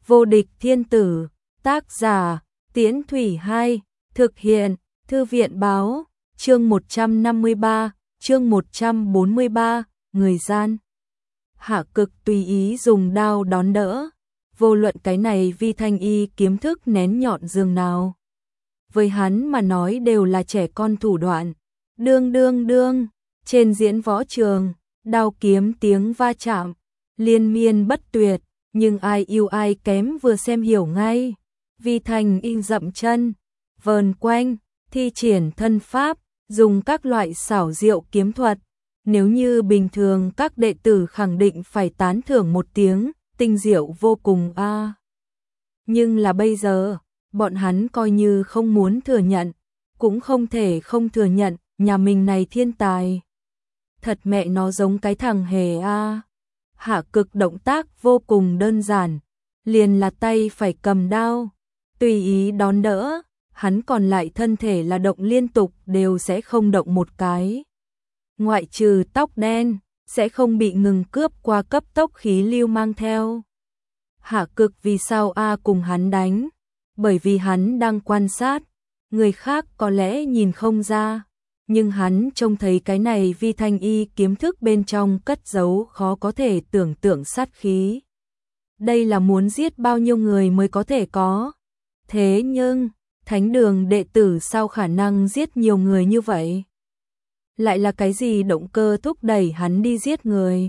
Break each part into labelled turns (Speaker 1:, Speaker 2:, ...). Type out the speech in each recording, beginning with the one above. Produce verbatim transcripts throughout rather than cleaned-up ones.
Speaker 1: Vô địch thiên tử, tác giả, Tiễn Thủy Hai, thực hiện, Thư viện báo, chương một trăm năm mươi ba, chương một trăm bốn mươi ba, người gian. Hạ Cực tùy ý dùng đao đón đỡ, vô luận cái này Vi Thanh Y kiếm thức nén nhọn dường nào. Với hắn mà nói đều là trẻ con thủ đoạn. Đương đương đương, trên diễn võ trường, đao kiếm tiếng va chạm, liên miên bất tuyệt, nhưng ai yêu ai kém vừa xem hiểu ngay. Vi Thanh Y dậm chân, vờn quanh, thi triển thân pháp, dùng các loại xảo diệu kiếm thuật. Nếu như bình thường các đệ tử khẳng định phải tán thưởng một tiếng, tinh diệu vô cùng a. À. Nhưng là bây giờ, bọn hắn coi như không muốn thừa nhận, cũng không thể không thừa nhận, nhà mình này thiên tài. Thật mẹ nó giống cái thằng hề a. À. Hạ Cực động tác vô cùng đơn giản, liền là tay phải cầm đao, tùy ý đón đỡ, hắn còn lại thân thể là động liên tục đều sẽ không động một cái. Ngoại trừ tóc đen, sẽ không bị ngừng cướp qua cấp tốc khí lưu mang theo. Hạ Cực vì sao a cùng hắn đánh? Bởi vì hắn đang quan sát, người khác có lẽ nhìn không ra, nhưng hắn trông thấy cái này Vi Thanh Y kiếm thức bên trong cất giấu khó có thể tưởng tượng sát khí. Đây là muốn giết bao nhiêu người mới có thể có. Thế nhưng, thánh đường đệ tử sao khả năng giết nhiều người như vậy? Lại là cái gì động cơ thúc đẩy hắn đi giết người?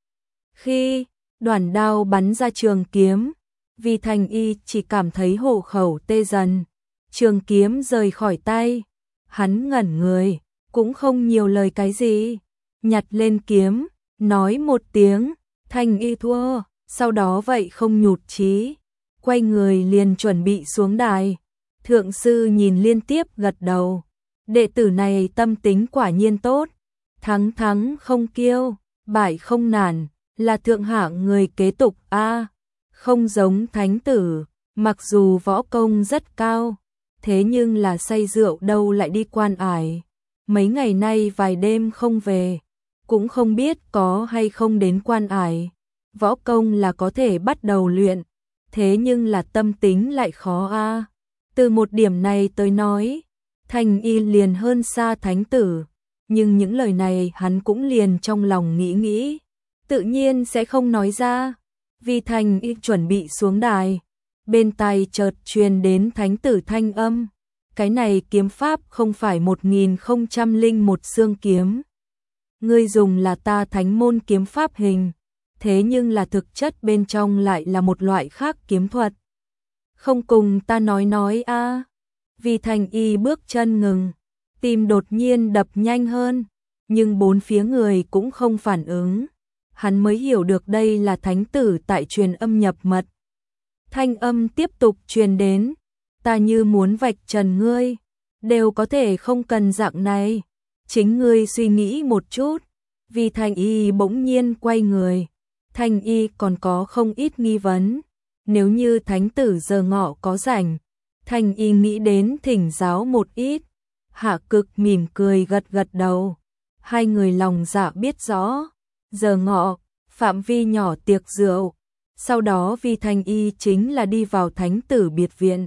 Speaker 1: Khi đoản đao bắn ra trường kiếm, Vi Thanh Y chỉ cảm thấy hổ khẩu tê dần. Trường kiếm rời khỏi tay, hắn ngẩn người, cũng không nhiều lời cái gì, nhặt lên kiếm, nói một tiếng, Thanh Y thua, sau đó vậy không nhụt chí, quay người liền chuẩn bị xuống đài. Thượng sư nhìn liên tiếp gật đầu, đệ tử này tâm tính quả nhiên tốt, thắng thắng không kiêu, bại không nản, là thượng hạng người kế tục a. À, không giống thánh tử, mặc dù võ công rất cao, thế nhưng là say rượu đâu lại đi quan ải. Mấy ngày nay vài đêm không về, cũng không biết có hay không đến quan ải. Võ công là có thể bắt đầu luyện, thế nhưng là tâm tính lại khó a. À. Từ một điểm này tới nói, Thanh Y liền hơn xa thánh tử, nhưng những lời này hắn cũng liền trong lòng nghĩ nghĩ, tự nhiên sẽ không nói ra. Vi Thanh Y chuẩn bị xuống đài, bên tai chợt truyền đến thánh tử thanh âm, cái này kiếm pháp không phải một nghìn không trăm lẻ một xương kiếm. Ngươi dùng là ta thánh môn kiếm pháp hình, thế nhưng là thực chất bên trong lại là một loại khác kiếm thuật. Không cùng ta nói nói a. À. Vi Thanh Y bước chân ngừng, tim đột nhiên đập nhanh hơn, nhưng bốn phía người cũng không phản ứng. Hắn mới hiểu được đây là thánh tử tại truyền âm nhập mật. Thanh âm tiếp tục truyền đến, ta như muốn vạch trần ngươi, đều có thể không cần dạng này, chính ngươi suy nghĩ một chút. Vi Thanh Y bỗng nhiên quay người, Thanh Y còn có không ít nghi vấn, nếu như thánh tử giờ ngọ có rảnh, Thanh Y nghĩ đến thỉnh giáo một ít. Hạ Cực mỉm cười gật gật đầu, hai người lòng dạ biết rõ. Giờ ngọ, phạm vi nhỏ tiệc rượu, sau đó Vi Thanh Y chính là đi vào thánh tử biệt viện.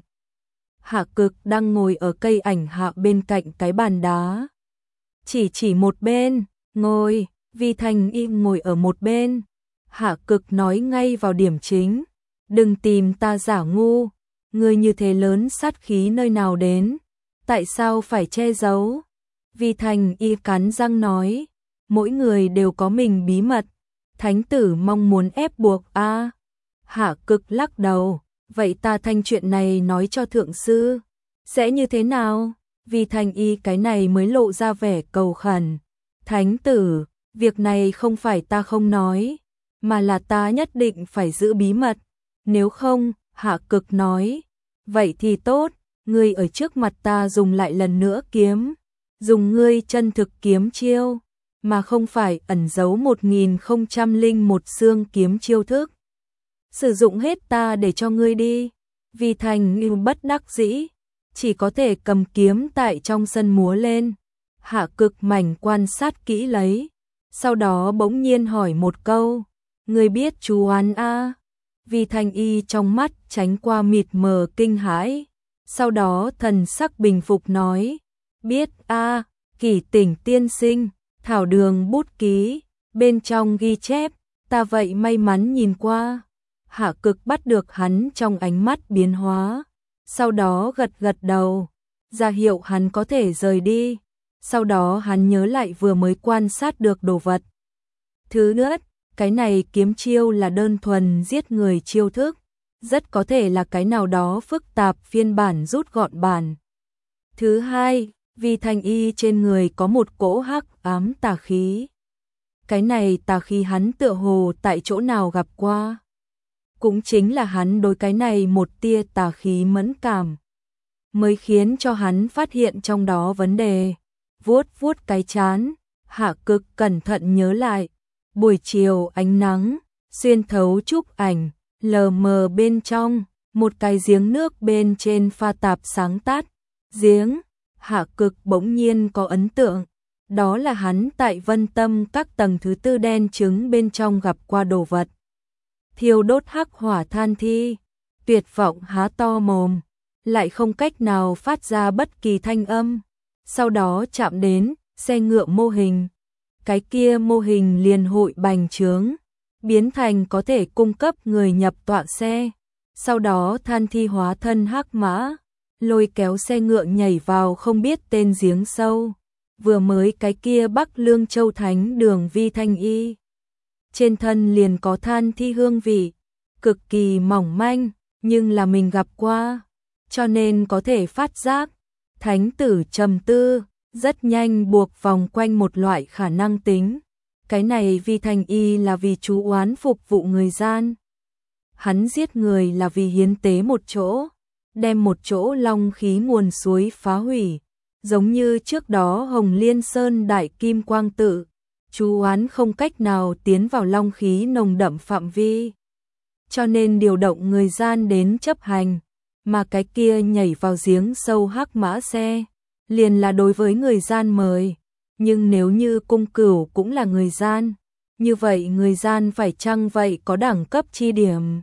Speaker 1: Hạ Cực đang ngồi ở cây ảnh hạ bên cạnh cái bàn đá. Chỉ chỉ một bên, ngồi, Vi Thanh Y ngồi ở một bên. Hạ Cực nói ngay vào điểm chính, đừng tìm ta giả ngu, ngươi như thế lớn sát khí nơi nào đến, tại sao phải che giấu? Vi Thanh Y cắn răng nói, mỗi người đều có mình bí mật, thánh tử mong muốn ép buộc a. À. Hạ Cực lắc đầu, vậy ta thanh chuyện này nói cho thượng sư, sẽ như thế nào? Vi Thanh Y cái này mới lộ ra vẻ cầu khẩn, thánh tử, việc này không phải ta không nói, mà là ta nhất định phải giữ bí mật, nếu không, Hạ Cực nói, vậy thì tốt, ngươi ở trước mặt ta dùng lại lần nữa kiếm, dùng ngươi chân thực kiếm chiêu, mà không phải ẩn giấu một nghìn không trăm lẻ một xương kiếm chiêu thức. Sử dụng hết ta để cho ngươi đi. Vi Thanh Y bất đắc dĩ, chỉ có thể cầm kiếm tại trong sân múa lên. Hạ Cực mảnh quan sát kỹ lấy, sau đó bỗng nhiên hỏi một câu, ngươi biết chú oán a? Vi Thanh Y trong mắt tránh qua mịt mờ kinh hãi, sau đó thần sắc bình phục nói, biết a, Kỷ Tỉnh tiên sinh, thảo đường bút ký, bên trong ghi chép, ta vậy may mắn nhìn qua. Hạ Cực bắt được hắn trong ánh mắt biến hóa, sau đó gật gật đầu, ra hiệu hắn có thể rời đi. Sau đó hắn nhớ lại vừa mới quan sát được đồ vật. Thứ nữa, cái này kiếm chiêu là đơn thuần giết người chiêu thức, rất có thể là cái nào đó phức tạp phiên bản rút gọn bản. Thứ hai, Vi Thanh Y trên người có một cỗ hắc ám tà khí. Cái này tà khí hắn tựa hồ tại chỗ nào gặp qua. Cũng chính là hắn đối cái này một tia tà khí mẫn cảm, mới khiến cho hắn phát hiện trong đó vấn đề. Vuốt vuốt cái trán, Hạ Cực cẩn thận nhớ lại. Buổi chiều ánh nắng, xuyên thấu trúc ảnh, lờ mờ bên trong, một cái giếng nước bên trên pha tạp sáng tát. Giếng, Hạ Cực bỗng nhiên có ấn tượng. Đó là hắn tại Vân Tâm các tầng thứ tư đen trứng bên trong gặp qua đồ vật. Thiêu đốt hắc hỏa than thi, tuyệt vọng há to mồm, lại không cách nào phát ra bất kỳ thanh âm. Sau đó chạm đến xe ngựa mô hình, cái kia mô hình liền hội bành trướng, biến thành có thể cung cấp người nhập tọa xe. Sau đó than thi hóa thân hắc mã, lôi kéo xe ngựa nhảy vào không biết tên giếng sâu. Vừa mới cái kia Bắc Lương Châu Thánh Đường Vi Thanh Y, trên thân liền có than thi hương vị, cực kỳ mỏng manh, nhưng là mình gặp qua, cho nên có thể phát giác. Thánh tử trầm tư, rất nhanh buộc vòng quanh một loại khả năng tính. Cái này Vi Thanh Y là vì chú oán phục vụ người gian. Hắn giết người là vì hiến tế một chỗ, đem một chỗ long khí nguồn suối phá hủy. Giống như trước đó Hồng Liên Sơn Đại Kim Quang Tự, chú oán không cách nào tiến vào long khí nồng đậm phạm vi, cho nên điều động người gian đến chấp hành. Mà cái kia nhảy vào giếng sâu hắc mã xe, liền là đối với người gian mời. Nhưng nếu như Cung Cửu cũng là người gian, như vậy người gian phải chăng vậy có đẳng cấp chi điểm?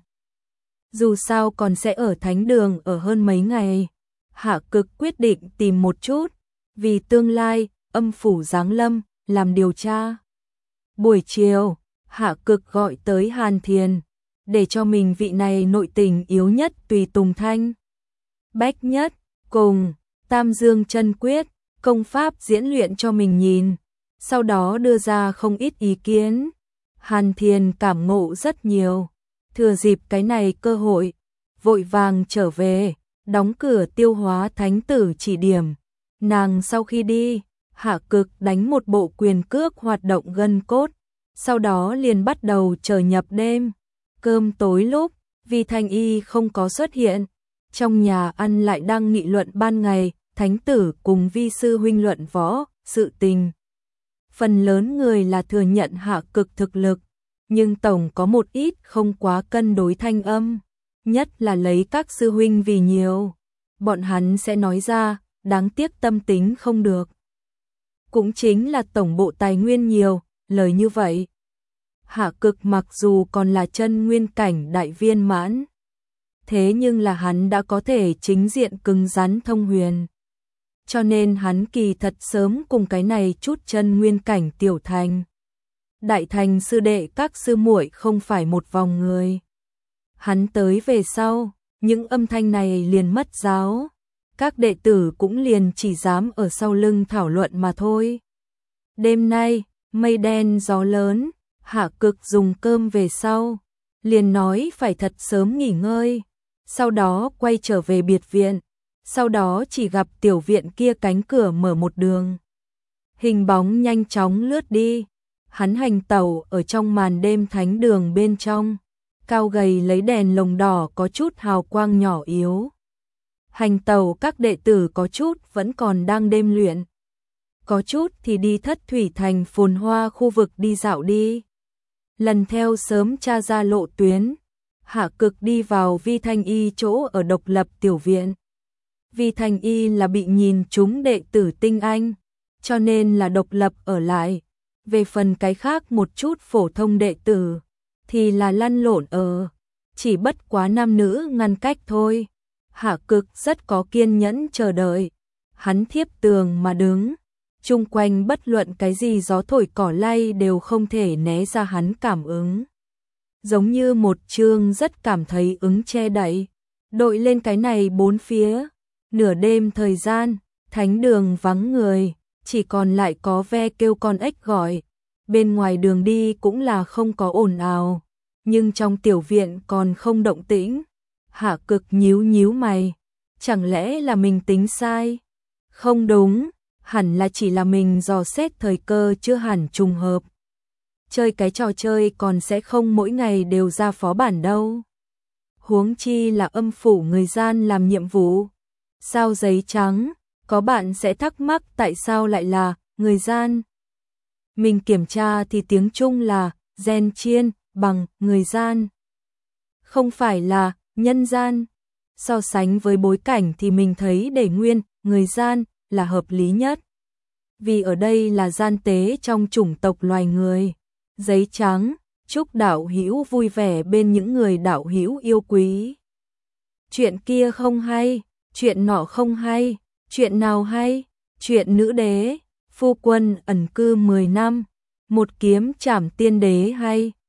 Speaker 1: Dù sao còn sẽ ở Thánh Đường ở hơn mấy ngày. Hạ Cực quyết định tìm một chút, vì tương lai, âm phủ giáng lâm, làm điều tra. Buổi chiều, Hạ Cực gọi tới Hàn Thiền, để cho mình vị này nội tình yếu nhất tùy tùng thanh. Bách nhất, cùng, Tam Dương chân quyết, công pháp diễn luyện cho mình nhìn, sau đó đưa ra không ít ý kiến. Hàn Thiền cảm ngộ rất nhiều, thừa dịp cái này cơ hội, vội vàng trở về, đóng cửa tiêu hóa thánh tử chỉ điểm. Nàng sau khi đi, Hạ Cực đánh một bộ quyền cước hoạt động gân cốt, sau đó liền bắt đầu chờ nhập đêm. Cơm tối lúc, Vi Thanh Y không có xuất hiện, trong nhà ăn lại đang nghị luận ban ngày, thánh tử cùng Vi sư huynh luận võ, sự tình. Phần lớn người là thừa nhận Hạ Cực thực lực, nhưng tổng có một ít không quá cân đối thanh âm, nhất là lấy các sư huynh vì nhiều. Bọn hắn sẽ nói ra, đáng tiếc tâm tính không được. Cũng chính là tổng bộ tài nguyên nhiều, lời như vậy. Hạ Cực mặc dù còn là chân nguyên cảnh đại viên mãn, thế nhưng là hắn đã có thể chính diện cứng rắn thông huyền. Cho nên hắn kỳ thật sớm cùng cái này chút chân nguyên cảnh tiểu thành. Đại thành sư đệ các sư muội không phải một vòng người. Hắn tới về sau, những âm thanh này liền mất giáo. Các đệ tử cũng liền chỉ dám ở sau lưng thảo luận mà thôi. Đêm nay, mây đen gió lớn, Hạ Cực dùng cơm về sau, liền nói phải thật sớm nghỉ ngơi, sau đó quay trở về biệt viện, sau đó chỉ gặp tiểu viện kia cánh cửa mở một đường. Hình bóng nhanh chóng lướt đi, hắn hành tẩu ở trong màn đêm thánh đường bên trong, cao gầy lấy đèn lồng đỏ có chút hào quang nhỏ yếu. Hành tẩu các đệ tử có chút vẫn còn đang đêm luyện, có chút thì đi Thất Thủy Thành phồn hoa khu vực đi dạo đi. Lần theo sớm tra ra lộ tuyến, Hạ Cực đi vào Vi Thanh Y chỗ ở độc lập tiểu viện. Vi Thanh Y là bị nhìn trúng đệ tử tinh anh, cho nên là độc lập ở lại. Về phần cái khác một chút phổ thông đệ tử, thì là lăn lộn ở chỉ bất quá nam nữ ngăn cách thôi. Hạ Cực rất có kiên nhẫn chờ đợi, hắn thiếp tường mà đứng, chung quanh bất luận cái gì gió thổi cỏ lay đều không thể né ra hắn cảm ứng. Giống như một chương rất cảm thấy ứng che đậy, đội lên cái này bốn phía, nửa đêm thời gian, thánh đường vắng người, chỉ còn lại có ve kêu con ếch gọi, bên ngoài đường đi cũng là không có ồn ào, nhưng trong tiểu viện còn không động tĩnh. Hạ Cực nhíu nhíu mày, chẳng lẽ là mình tính sai? Không đúng, hẳn là chỉ là mình dò xét thời cơ chưa hẳn trùng hợp. Chơi cái trò chơi còn sẽ không mỗi ngày đều ra phó bản đâu. Huống chi là âm phủ người gian làm nhiệm vụ. Sao giấy trắng, có bạn sẽ thắc mắc tại sao lại là người gian. Mình kiểm tra thì tiếng Trung là gen chiên bằng người gian, không phải là nhân gian. So sánh với bối cảnh thì mình thấy để nguyên người gian là hợp lý nhất. Vì ở đây là gian tế trong chủng tộc loài người. Giấy trắng, chúc đạo hữu vui vẻ bên những người đạo hữu yêu quý. Chuyện kia không hay, chuyện nọ không hay, chuyện nào hay? Chuyện nữ đế, phu quân ẩn cư mười năm, một kiếm trảm tiên đế hay.